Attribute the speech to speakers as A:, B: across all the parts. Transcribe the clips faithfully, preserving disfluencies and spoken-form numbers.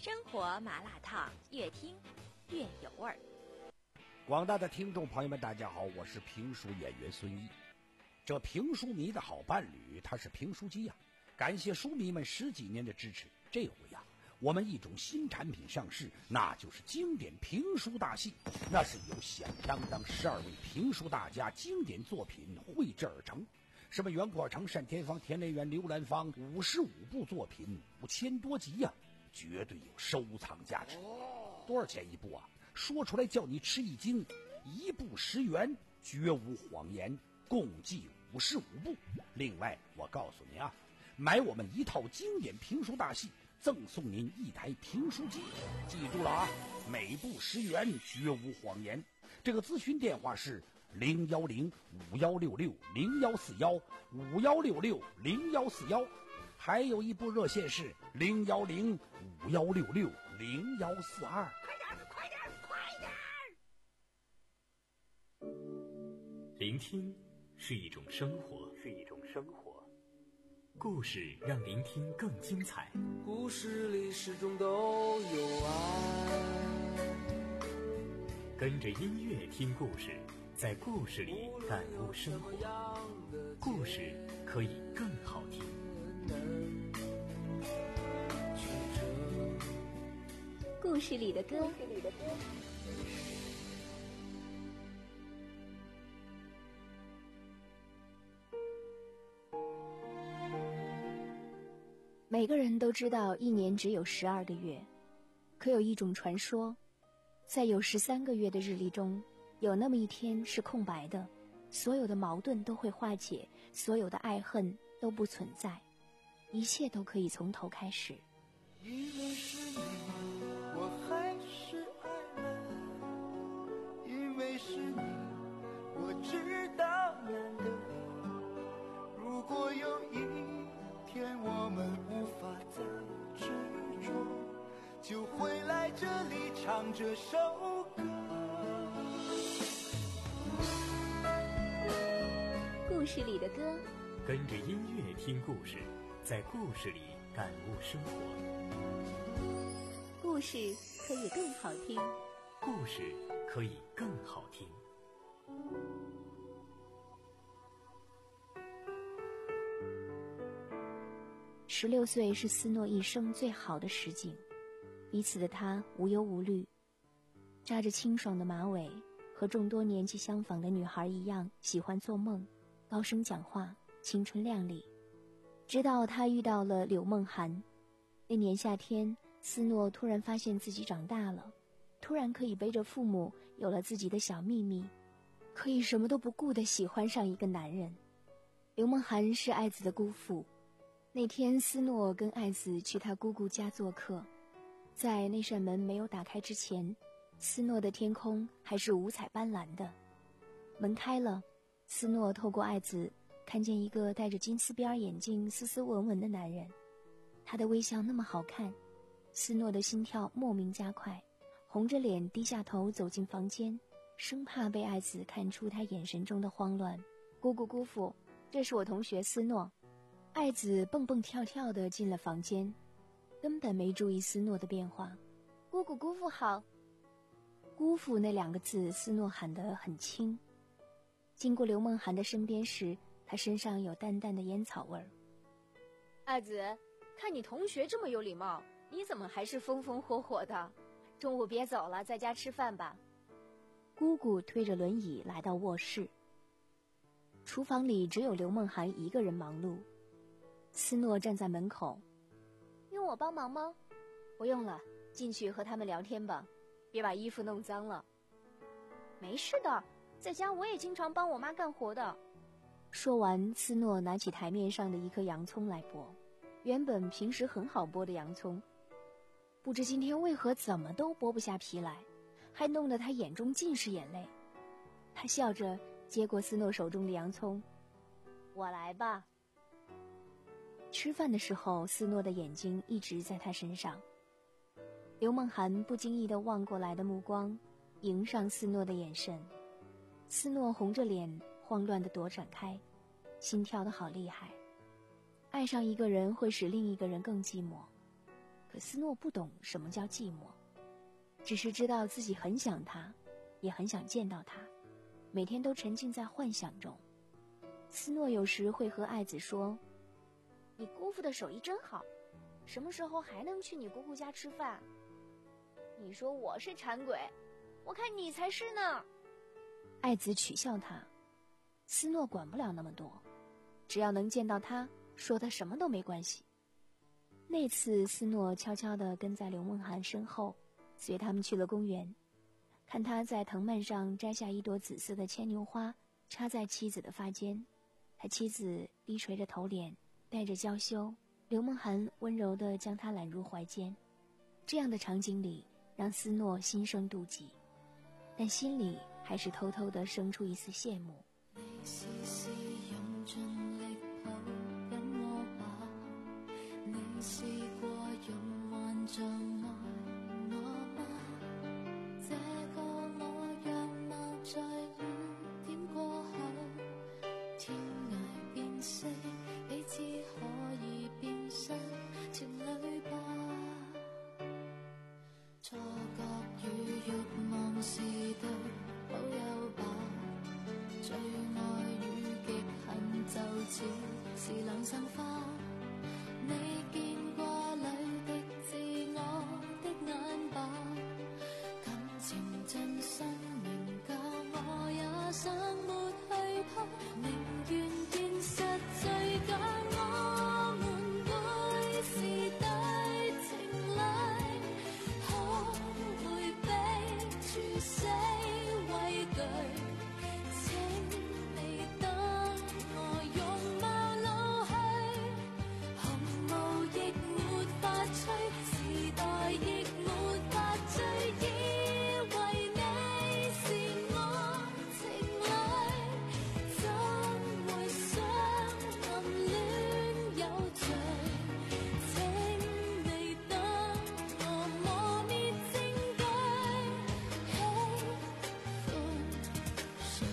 A: 生活麻辣烫，越听越有味儿。
B: 广大的听众朋友们，大家好，我是评书演员孙一。这评书迷的好伴侣，他是评书机呀、啊！感谢书迷们十几年的支持。这回呀、啊，我们一种新产品上市，那就是经典评书大戏。那是由响当当十二位评书大家经典作品绘制而成。什么袁阔成、单田芳、田连元、刘兰芳，五十五部作品，五千多集呀、啊，绝对有收藏价值。多少钱一部啊？说出来叫你吃一惊，一部十元，绝无谎言，共计五十五部。另外，我告诉你啊，买我们一套经典评书大戏，赠送您一台评书机。记住了啊，每部十元，绝无谎言。这个咨询电话是零幺零五幺六六零幺四幺五幺六六零幺四幺，还有一部热线是零幺零五幺六六零幺四二。
C: 快点，快点！
D: 聆听是一种生活，是一种生活。故事让聆听更精彩。
E: 故事里始终都有爱。
D: 跟着音乐听故事，在故事里感悟生活。故事可以更好听。
A: 故事里的歌，
F: 每个人都知道一年只有十二个月，可有一种传说，在有十三个月的日历中，有那么一天是空白的，所有的矛盾都会化解，所有的爱恨都不存在，一切都可以从头开始。
E: 因为是你，我还是爱了，因为是你，我知道难得。如果有一天我们无法再执着，就回来这里唱这首歌。
A: 故事里的歌，
D: 跟着音乐听故事，在故事里感悟生活。
A: 故事可以更好听，
D: 故事可以更好听。
F: 十六岁是斯诺一生最好的时景，彼此的他无忧无虑，扎着清爽的马尾，和众多年纪相仿的女孩一样，喜欢做梦，高声讲话，青春靓丽。直到他遇到了柳梦涵。那年夏天，斯诺突然发现自己长大了，突然可以背着父母，有了自己的小秘密，可以什么都不顾地喜欢上一个男人。柳梦涵是爱子的姑父。那天斯诺跟爱子去他姑姑家做客，在那扇门没有打开之前，斯诺的天空还是五彩斑斓的。门开了，斯诺透过爱子看见一个戴着金丝边眼镜斯斯文文的男人，他的微笑那么好看，斯诺的心跳莫名加快，红着脸低下头走进房间，生怕被爱子看出他眼神中的慌乱。姑姑姑父，这是我同学斯诺。爱子蹦蹦跳跳地进了房间，根本没注意斯诺的变化。姑姑姑父好。姑父那两个字斯诺喊得很轻。经过刘梦涵的身边时，他身上有淡淡的烟草味儿。
G: 爱子，看你同学这么有礼貌，你怎么还是风风火火的？中午别走了，在家吃饭吧。
F: 姑姑推着轮椅来到卧室。厨房里只有刘梦涵一个人忙碌。斯诺站在门口。
G: 用我帮忙吗？
F: 不用了，进去和他们聊天吧，别把衣服弄脏了。
G: 没事的，在家我也经常帮我妈干活的。
F: 说完，斯诺拿起台面上的一颗洋葱来剥，原本平时很好剥的洋葱，不知今天为何怎么都剥不下皮来，还弄得他眼中尽是眼泪。他笑着接过斯诺手中的洋葱，
G: 我来吧。
F: 吃饭的时候，斯诺的眼睛一直在他身上。刘梦涵不经意地望过来的目光迎上斯诺的眼神，斯诺红着脸慌乱地躲闪开，心跳得好厉害。爱上一个人会使另一个人更寂寞， 可斯诺不懂什么叫寂寞，只是知道自己很想他，也很想见到他，每天都沉浸在幻想中。斯诺有时会和爱子说，
G: 你姑父的手艺真好，什么时候还能去你姑姑家吃饭？你说我是馋鬼，我看你才是呢。
F: 爱子取笑他，斯诺管不了那么多，只要能见到他，说他什么都没关系。那次斯诺悄悄地跟在刘梦涵身后，随他们去了公园，看他在藤蔓上摘下一朵紫色的牵牛花，插在妻子的发间。他妻子低垂着头脸，带着娇羞，刘梦涵温柔地将他揽入怀间。这样的场景里，让斯诺心生妒忌，但心里还是偷偷地生出一丝羡慕。
H: 你試試用盡力抱緊我吧，你試過用幻象愛我嗎？這個我樣貌在雨點過後，天涯變色，彼此可以變身情侶吧。錯覺與慾望是對好友吧，最愛與極恨就似是兩生花。你見過裏的自我的眼吧，感情真心明教我也想沒去怕，寧願現實最假，我們會是對情侶，可會被處死畏懼？請你等我容貌老去，紅霧亦沒法吹，時代亦沒法追，以為你是我情侶，怎會相暗戀有罪？請你等我磨滅證據，喜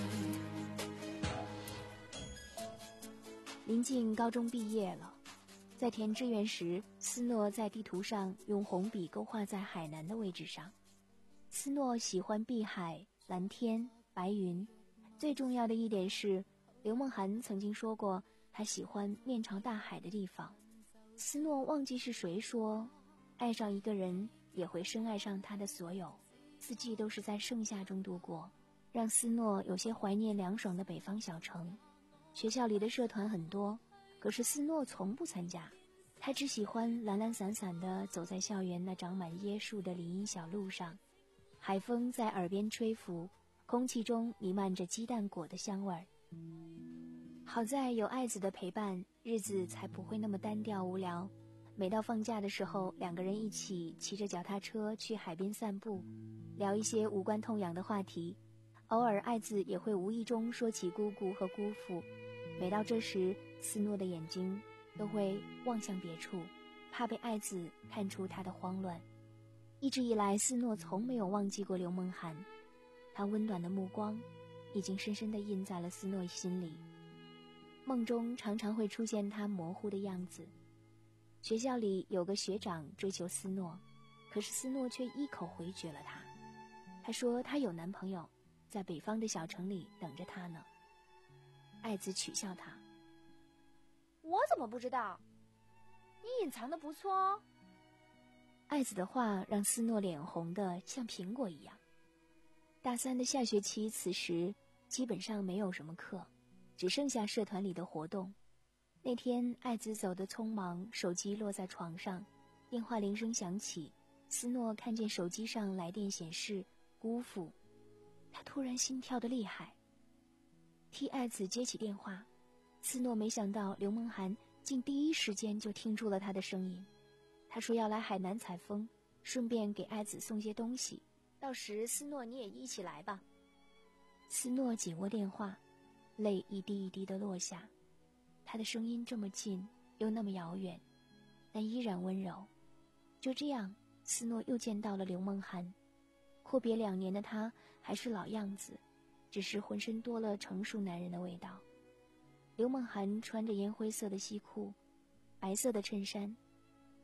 H: 歡誰？
F: 临近高中毕业了，在填志愿时，斯诺在地图上用红笔勾画在海南的位置上。斯诺喜欢碧海、蓝天、白云，最重要的一点是，刘梦涵曾经说过，他喜欢面朝大海的地方。斯诺忘记是谁说，爱上一个人也会深爱上他的所有，四季都是在盛夏中度过，让斯诺有些怀念凉爽的北方小城。学校里的社团很多，可是斯诺从不参加，他只喜欢懒懒散散地走在校园那长满椰树的林荫小路上，海风在耳边吹拂，空气中弥漫着鸡蛋果的香味儿。好在有爱子的陪伴，日子才不会那么单调无聊。每到放假的时候，两个人一起骑着脚踏车去海边散步，聊一些无关痛痒的话题。偶尔爱子也会无意中说起姑姑和姑父，每到这时，斯诺的眼睛都会望向别处，怕被爱子看出他的慌乱。一直以来，斯诺从没有忘记过刘梦涵，他温暖的目光已经深深地印在了斯诺心里。梦中常常会出现他模糊的样子。学校里有个学长追求斯诺，可是斯诺却一口回绝了他。他说他有男朋友，在北方的小城里等着他呢。爱子取笑他，
G: 我怎么不知道？你隐藏的不错哦。
F: 爱子的话让斯诺脸红得像苹果一样。大三的下学期，此时基本上没有什么课，只剩下社团里的活动。那天爱子走得匆忙，手机落在床上，电话铃声响起，斯诺看见手机上来电显示姑父，他突然心跳得厉害，替爱子接起电话。斯诺没想到刘梦涵竟第一时间就听出了他的声音。他说要来海南采风，顺便给爱子送些东西，到时斯诺你也一起来吧。斯诺紧握电话，泪一滴一滴地落下。他的声音这么近又那么遥远，但依然温柔。就这样，斯诺又见到了刘梦涵。阔别两年的他还是老样子，只是浑身多了成熟男人的味道。刘梦涵穿着烟灰色的西裤，白色的衬衫，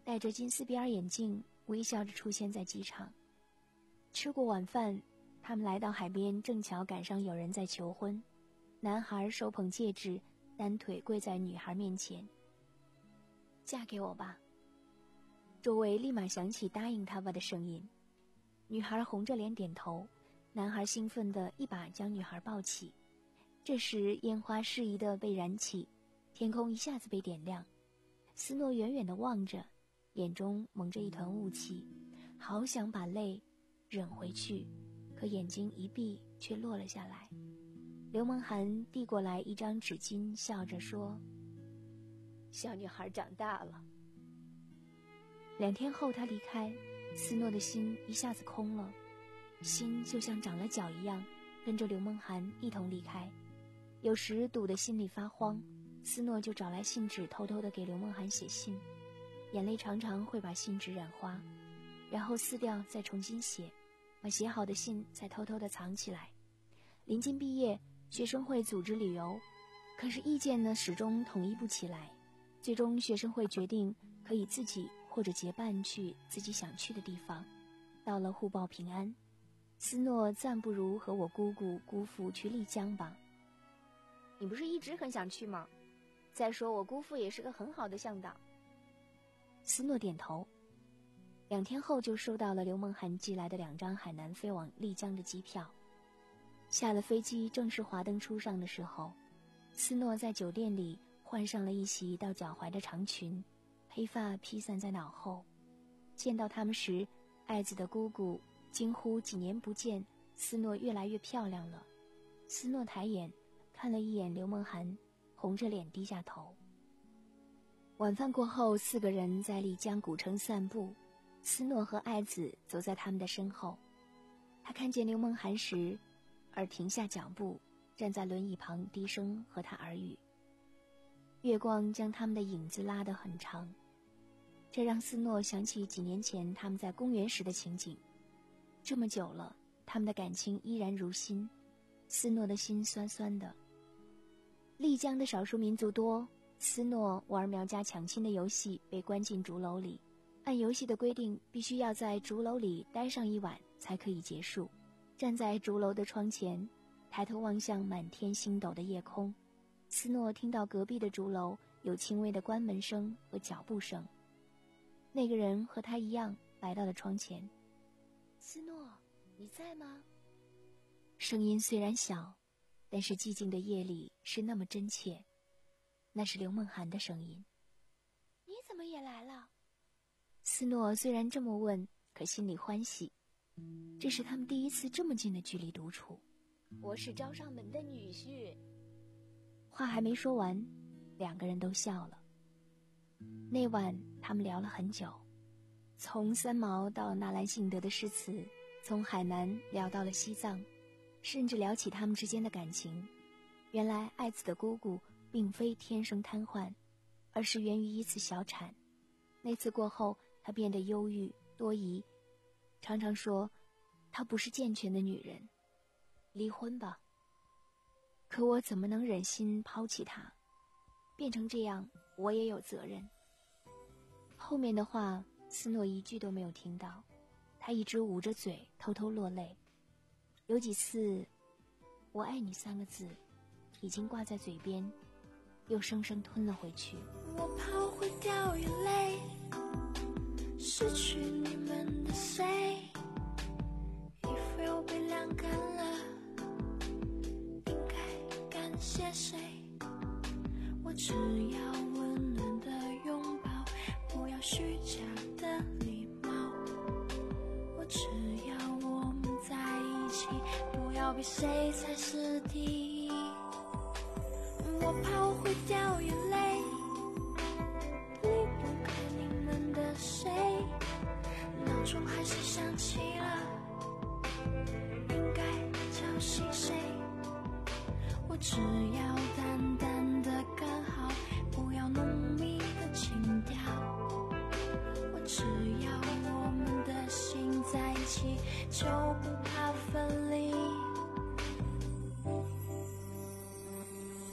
F: 戴着金丝边儿眼镜，微笑着出现在机场。吃过晚饭，他们来到海边，正巧赶上有人在求婚。男孩手捧戒指，单腿跪在女孩面前。嫁给我吧。周围立马响起答应他吧的声音。女孩红着脸点头，男孩兴奋地一把将女孩抱起。这时烟花适宜地被燃起，天空一下子被点亮。斯诺远远地望着，眼中蒙着一团雾气，好想把泪忍回去，可眼睛一闭却落了下来。刘梦涵递过来一张纸巾，笑着说：小女孩长大了。两天后他离开，斯诺的心一下子空了，心就像长了脚一样，跟着刘梦涵一同离开。有时堵得心里发慌，斯诺就找来信纸，偷偷地给刘梦涵写信，眼泪常常会把信纸染花，然后撕掉再重新写，把写好的信再偷偷地藏起来。临近毕业，学生会组织旅游，可是意见呢始终统一不起来。最终学生会决定可以自己或者结伴去自己想去的地方。到了互报平安，斯诺暂不如和我姑姑姑父去丽江吧。
G: 你不是一直很想去吗？再说我姑父也是个很好的向导。
F: 斯诺点头。两天后就收到了刘梦涵寄来的两张海南飞往丽江的机票。下了飞机正式华灯初上的时候，斯诺在酒店里换上了一袭到脚踝的长裙，黑发披散在脑后。见到他们时，爱子的姑姑惊呼几年不见，斯诺越来越漂亮了。斯诺抬眼看了一眼刘梦涵，红着脸低下头。晚饭过后，四个人在丽江古城散步，斯诺和爱子走在他们的身后。他看见刘梦涵时，而停下脚步，站在轮椅旁低声和他耳语。月光将他们的影子拉得很长，这让斯诺想起几年前他们在公园时的情景。这么久了，他们的感情依然如新，斯诺的心酸酸的。丽江的少数民族多，斯诺玩苗家抢亲的游戏，被关进竹楼里。按游戏的规定，必须要在竹楼里待上一晚才可以结束。站在竹楼的窗前，抬头望向满天星斗的夜空，斯诺听到隔壁的竹楼有轻微的关门声和脚步声。那个人和他一样来到了窗前。
G: 斯诺，你在吗？
F: 声音虽然小，但是寂静的夜里是那么真切。那是刘梦涵的声音。
G: 你怎么也来了？
F: 斯诺虽然这么问，可心里欢喜。这是他们第一次这么近的距离独处。
G: 我是招上门的女婿。
F: 话还没说完，两个人都笑了。那晚他们聊了很久，从三毛到纳兰性德的诗词，从海南聊到了西藏，甚至聊起他们之间的感情。原来爱子的姑姑并非天生瘫痪，而是源于一次小产。那次过后，她变得忧郁多疑，常常说她不是健全的女人，离婚吧。可我怎么能忍心抛弃她？变成这样，我也有责任。后面的话斯诺一句都没有听到，他一直捂着嘴偷偷落泪。有几次我爱你三个字已经挂在嘴边，又生生吞了回去。
H: 我怕会掉眼泪，失去你们的谁，衣服又被晾干了，应该感谢谁？我只要温暖的拥抱，不要虚假的礼貌，我只要我们在一起，不要比谁才是第一。我怕我会掉眼泪，离不开你们的谁，闹钟还是响起了，应该叫醒谁？我只要淡淡的刚好，不要浓密的情调，我只要我们的心在一起，就不怕分离。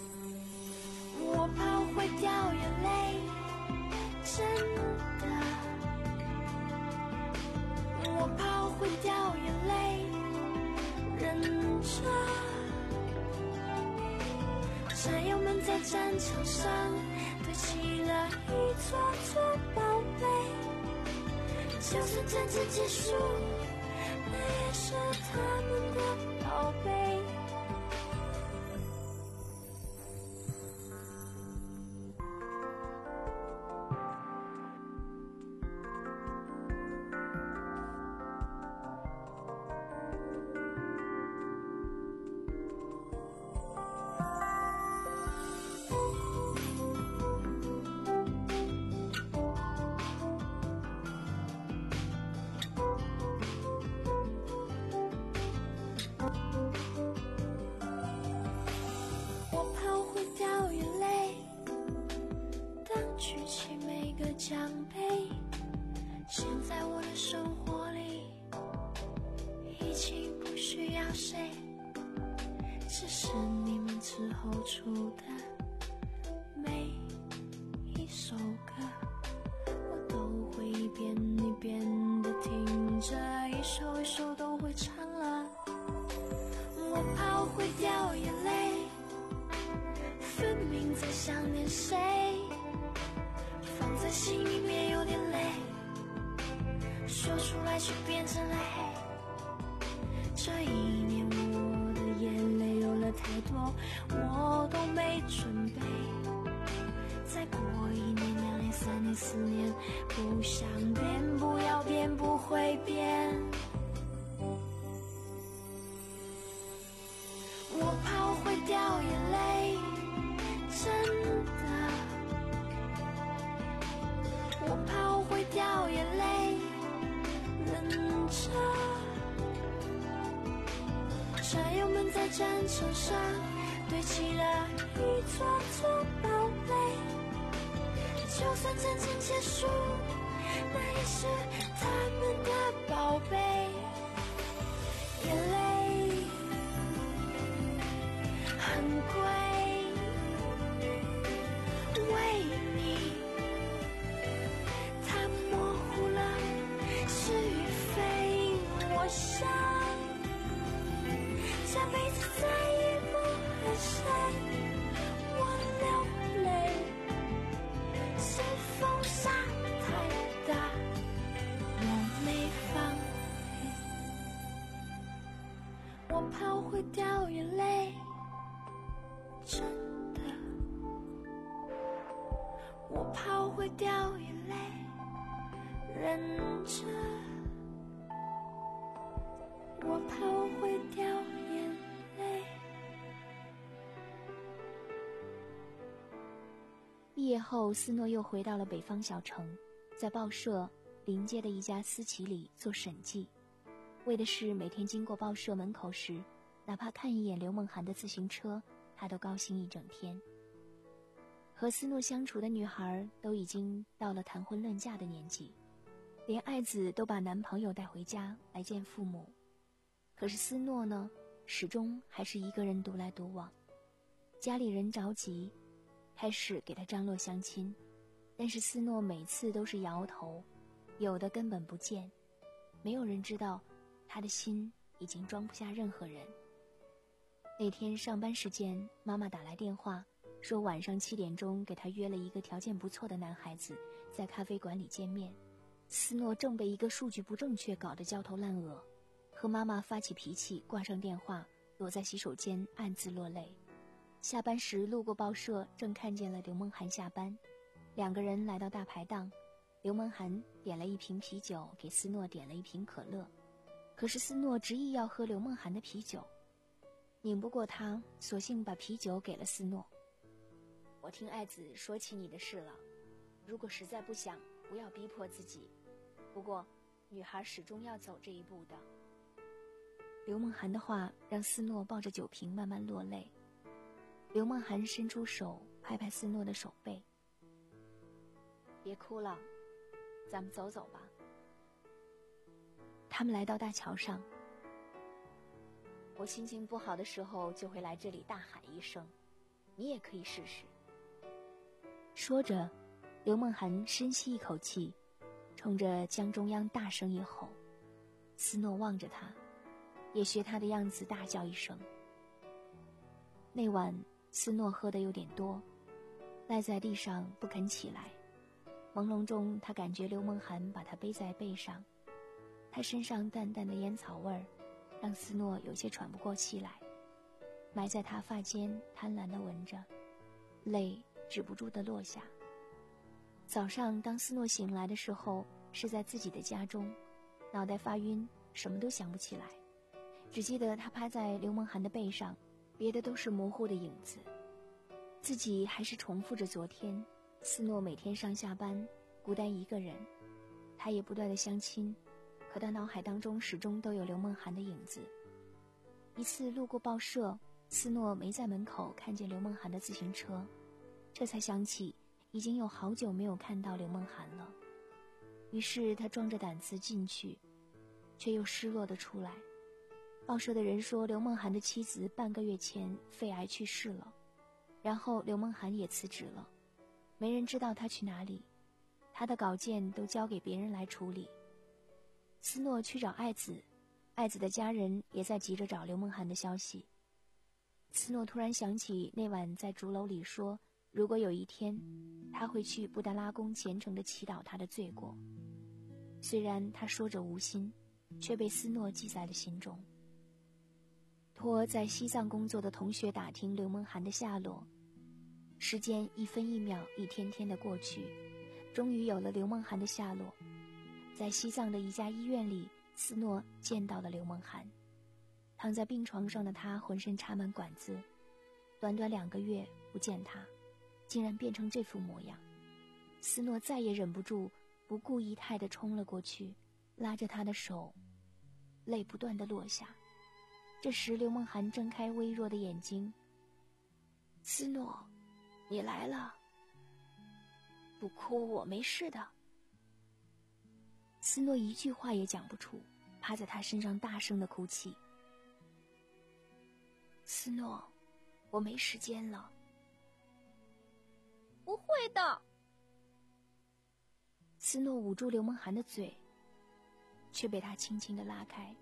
H: 我怕我会掉眼泪，真的在战场上堆起了一座座宝贝，就算战争结束，那也是他们的宝贝。奖杯，现在我的生活里已经不需要谁，只是你们之后出的每一首歌，我都会一遍一遍的听着，一首一首都会唱了。我怕我会掉眼泪，分明在想念谁，放在心里面有点累，说出来却变成了黑。这一年我的眼泪流了太多，我都没准备。再过一年、两年、三年、四年，不想变，不要变，不会变。我怕我会掉眼泪，真的。我怕我会掉眼泪，忍着。战友们在战场上堆起了一座座宝贝，就算战争结束，那也是他们的宝贝。眼泪很贵，为你我想这辈子再也不和谁我流泪，是风沙太大，我没防备。我怕我会掉眼泪，真的。我怕我会掉眼泪，忍着。我怕我会掉眼泪。
F: 毕业后，斯诺又回到了北方小城，在报社临街的一家私企里做审计，为的是每天经过报社门口时，哪怕看一眼刘梦涵的自行车，他都高兴一整天。和斯诺相处的女孩都已经到了谈婚论嫁的年纪，连爱子都把男朋友带回家来见父母。可是斯诺呢，始终还是一个人独来独往。家里人着急，开始给他张罗相亲，但是斯诺每次都是摇头，有的根本不见。没有人知道他的心已经装不下任何人。那天上班时间，妈妈打来电话说晚上七点钟给他约了一个条件不错的男孩子在咖啡馆里见面。斯诺正被一个数据不正确搞得焦头烂额，和妈妈发起脾气，挂上电话，躲在洗手间暗自落泪。下班时路过报社，正看见了刘梦涵下班，两个人来到大排档，刘梦涵点了一瓶啤酒，给斯诺点了一瓶可乐。可是斯诺执意要喝刘梦涵的啤酒，拧不过他，索性把啤酒给了斯诺。我听爱子说起你的事了，如果实在不想，不要逼迫自己，不过女孩始终要走这一步的。刘梦涵的话让斯诺抱着酒瓶慢慢落泪。刘梦涵伸出手拍拍斯诺的手背，别哭了，咱们走走吧。他们来到大桥上，我心情不好的时候就会来这里大喊一声，你也可以试试。说着，刘梦涵深吸一口气，冲着江中央大声一吼。斯诺望着他，也学他的样子大叫一声。那晚斯诺喝得有点多，赖在地上不肯起来。朦胧中，他感觉刘梦涵把他背在背上，他身上淡淡的烟草味儿让斯诺有些喘不过气来，埋在他发间贪婪地闻着，泪止不住地落下。早上当斯诺醒来的时候，是在自己的家中，脑袋发晕，什么都想不起来，只记得他趴在刘梦涵的背上，别的都是模糊的影子。自己还是重复着昨天，斯诺每天上下班孤单一个人，他也不断的相亲，可他脑海当中始终都有刘梦涵的影子。一次路过报社，斯诺没在门口看见刘梦涵的自行车，这才想起已经有好久没有看到刘梦涵了。于是他壮着胆子进去，却又失落地出来。报社的人说刘梦涵的妻子半个月前肺癌去世了，然后刘梦涵也辞职了，没人知道他去哪里，他的稿件都交给别人来处理。斯诺去找爱子，爱子的家人也在急着找刘梦涵的消息。斯诺突然想起那晚在竹楼里说，如果有一天他会去布达拉宫虔诚地祈祷他的罪过，虽然他说者无心，却被斯诺记在了心中。托在西藏工作的同学打听刘梦涵的下落，时间一分一秒一天天的过去，终于有了刘梦涵的下落。在西藏的一家医院里，斯诺见到了刘梦涵。躺在病床上的他浑身插满管子，短短两个月不见他，竟然变成这副模样。斯诺再也忍不住，不顾仪态地冲了过去，拉着他的手，泪不断地落下。这时刘梦涵睁开微弱的眼睛，斯诺，你来了。不哭，我没事的。斯诺一句话也讲不出，趴在他身上大声地哭泣。斯诺，我没时间了。
G: 不会的。
F: 斯诺捂住刘梦涵的嘴，却被他轻轻地拉开。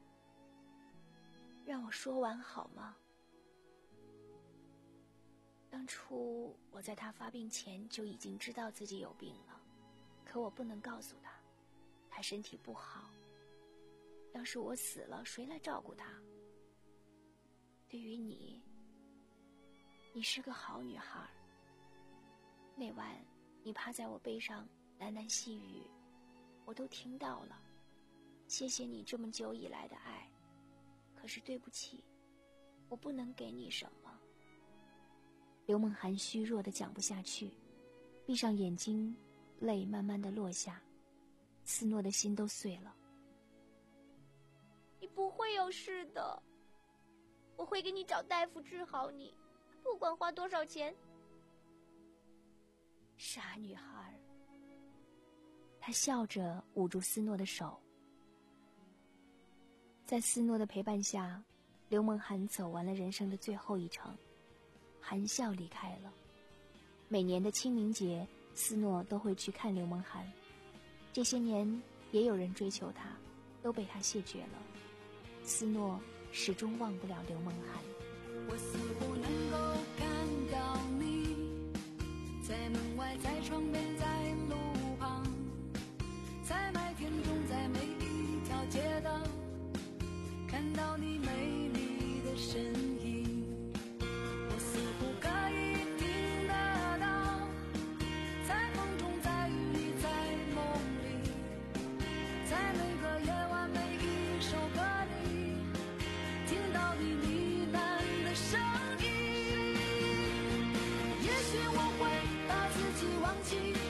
F: 让我说完好吗？当初我在他发病前就已经知道自己有病了，可我不能告诉他，他身体不好。要是我死了，谁来照顾他？对于你，你是个好女孩。那晚你趴在我背上喃喃细语，我都听到了。谢谢你这么久以来的爱，可是对不起，我不能给你什么。刘梦涵虚弱的讲不下去，闭上眼睛，泪慢慢的落下。斯诺的心都碎了。
G: 你不会有事的，我会给你找大夫治好你，不管花多少钱。
F: 傻女孩。他笑着捂住斯诺的手。在斯诺的陪伴下，刘梦涵走完了人生的最后一程，含笑离开了。每年的清明节，斯诺都会去看刘梦涵。这些年也有人追求他，都被他谢绝了。斯诺始终忘不了刘梦涵。
H: 我似乎能够看到你，在门外，在窗边，在路旁，在麦田中，在每一条街道，看到你美丽的身影。我似乎可以听得到，在风中，在雨里，在梦里，在每个夜晚，每一首歌里，听到你呢喃的声音。也许我会把自己忘记，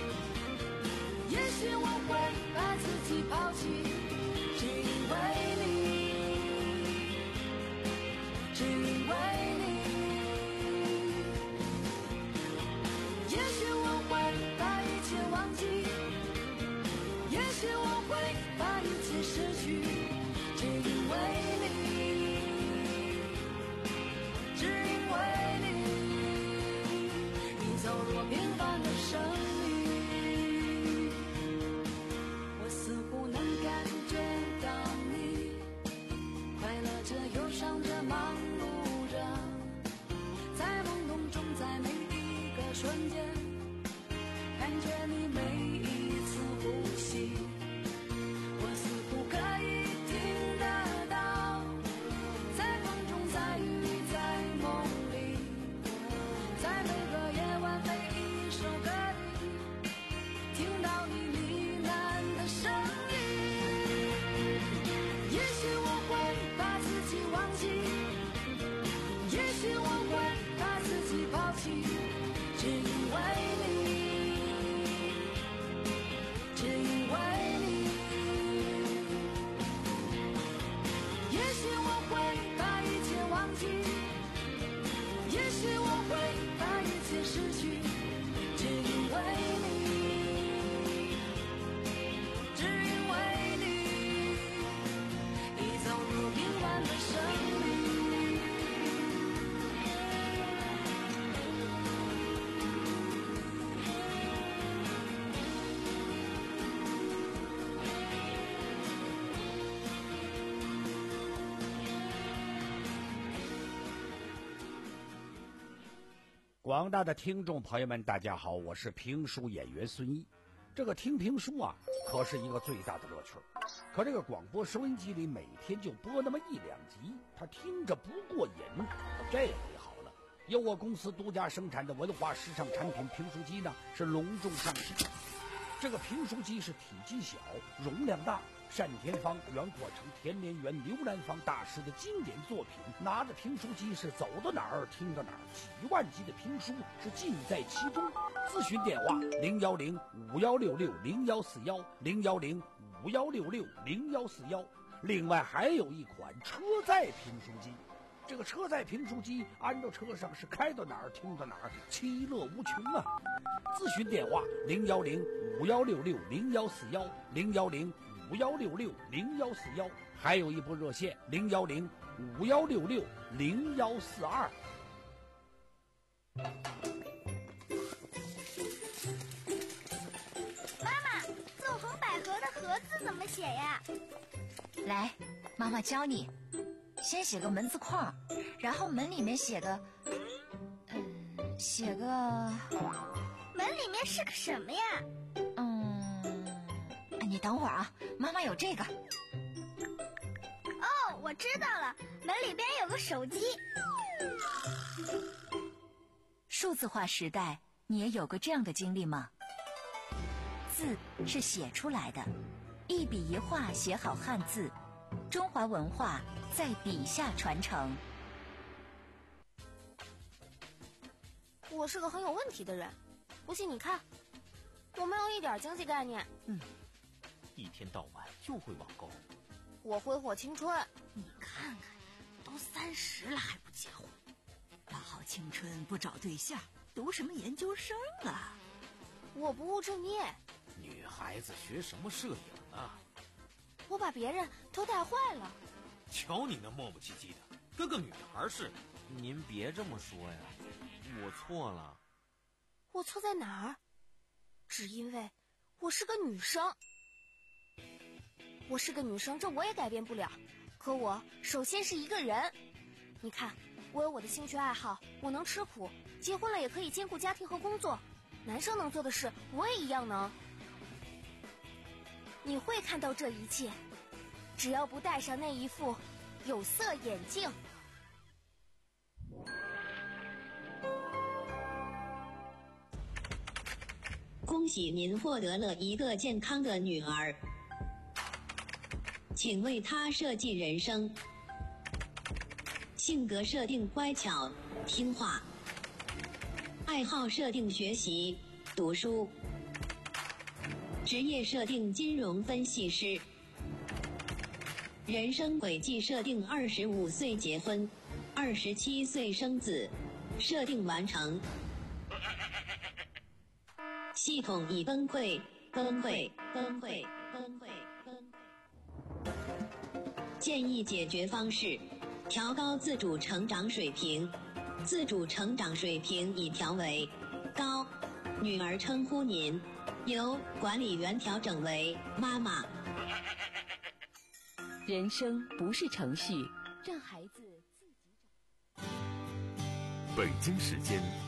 B: 广大的听众朋友们，大家好，我是评书演员孙一。这个听评书啊，可是一个最大的乐趣。可这个广播收音机里每天就播那么一两集，他听着不过瘾。这回好了，由我公司独家生产的文化时尚产品评书机呢，是隆重上市。这个评书机是体积小，容量大，单田芳、袁阔成、田连元、刘兰芳大师的经典作品，拿着评书机是走到哪儿听到哪儿，几万集的评书是尽在其中。咨询电话零幺零五幺六六零幺四幺零幺零五幺六六零幺四幺。另外还有一款车载评书机，这个车载评书机安到车上是开到哪儿听到哪儿，其乐无穷啊！咨询电话零幺零五幺六六零幺四幺零幺零五幺六六零幺四幺，还有一部热线零幺零五幺六六零幺四二。
G: 妈妈，纵横捭阖的阖字怎么写呀？
I: 来，妈妈教你。先写个门字框，然后门里面写个，嗯，写个。
G: 门里面是个什么呀？
I: 嗯，你等会儿啊，妈妈有这个。
G: 哦，我知道了，门里边有个手机。
I: 数字化时代，你也有过这样的经历吗？字是写出来的，一笔一画写好汉字，中华文化在笔下传承。
G: 我是个很有问题的人，不信你看，我没有一点经济概念。
J: 嗯，一天到晚就会网购。
G: 我挥霍青春，你看看，都三十了还不结婚。
K: 大好青春不找对象，读什么研究生啊？
G: 我不务正业。
J: 女孩子学什么摄影啊？
G: 我把别人都带坏了。
J: 瞧你那磨磨唧唧的，跟个女孩似的。
L: 您别这么说呀，我错了。
G: 我错在哪儿？只因为我是个女生。我是个女生，这我也改变不了。可我首先是一个人。你看，我有我的兴趣爱好，我能吃苦，结婚了也可以兼顾家庭和工作。男生能做的事，我也一样能。你会看到这一切，只要不戴上那一副有色眼镜。
M: 恭喜您获得了一个健康的女儿，请为她设计人生。性格设定乖巧听话，爱好设定学习读书，职业设定金融分析师，人生轨迹设定二十五岁结婚，二十七岁生子，设定完成。系统已崩溃，崩溃，崩溃，崩溃，崩溃。建议解决方式：调高自主成长水平，自主成长水平已调为高。女儿称呼您，由管理员调整为妈妈。
N: 人生不是程序，让孩子自己找。
D: 北京时间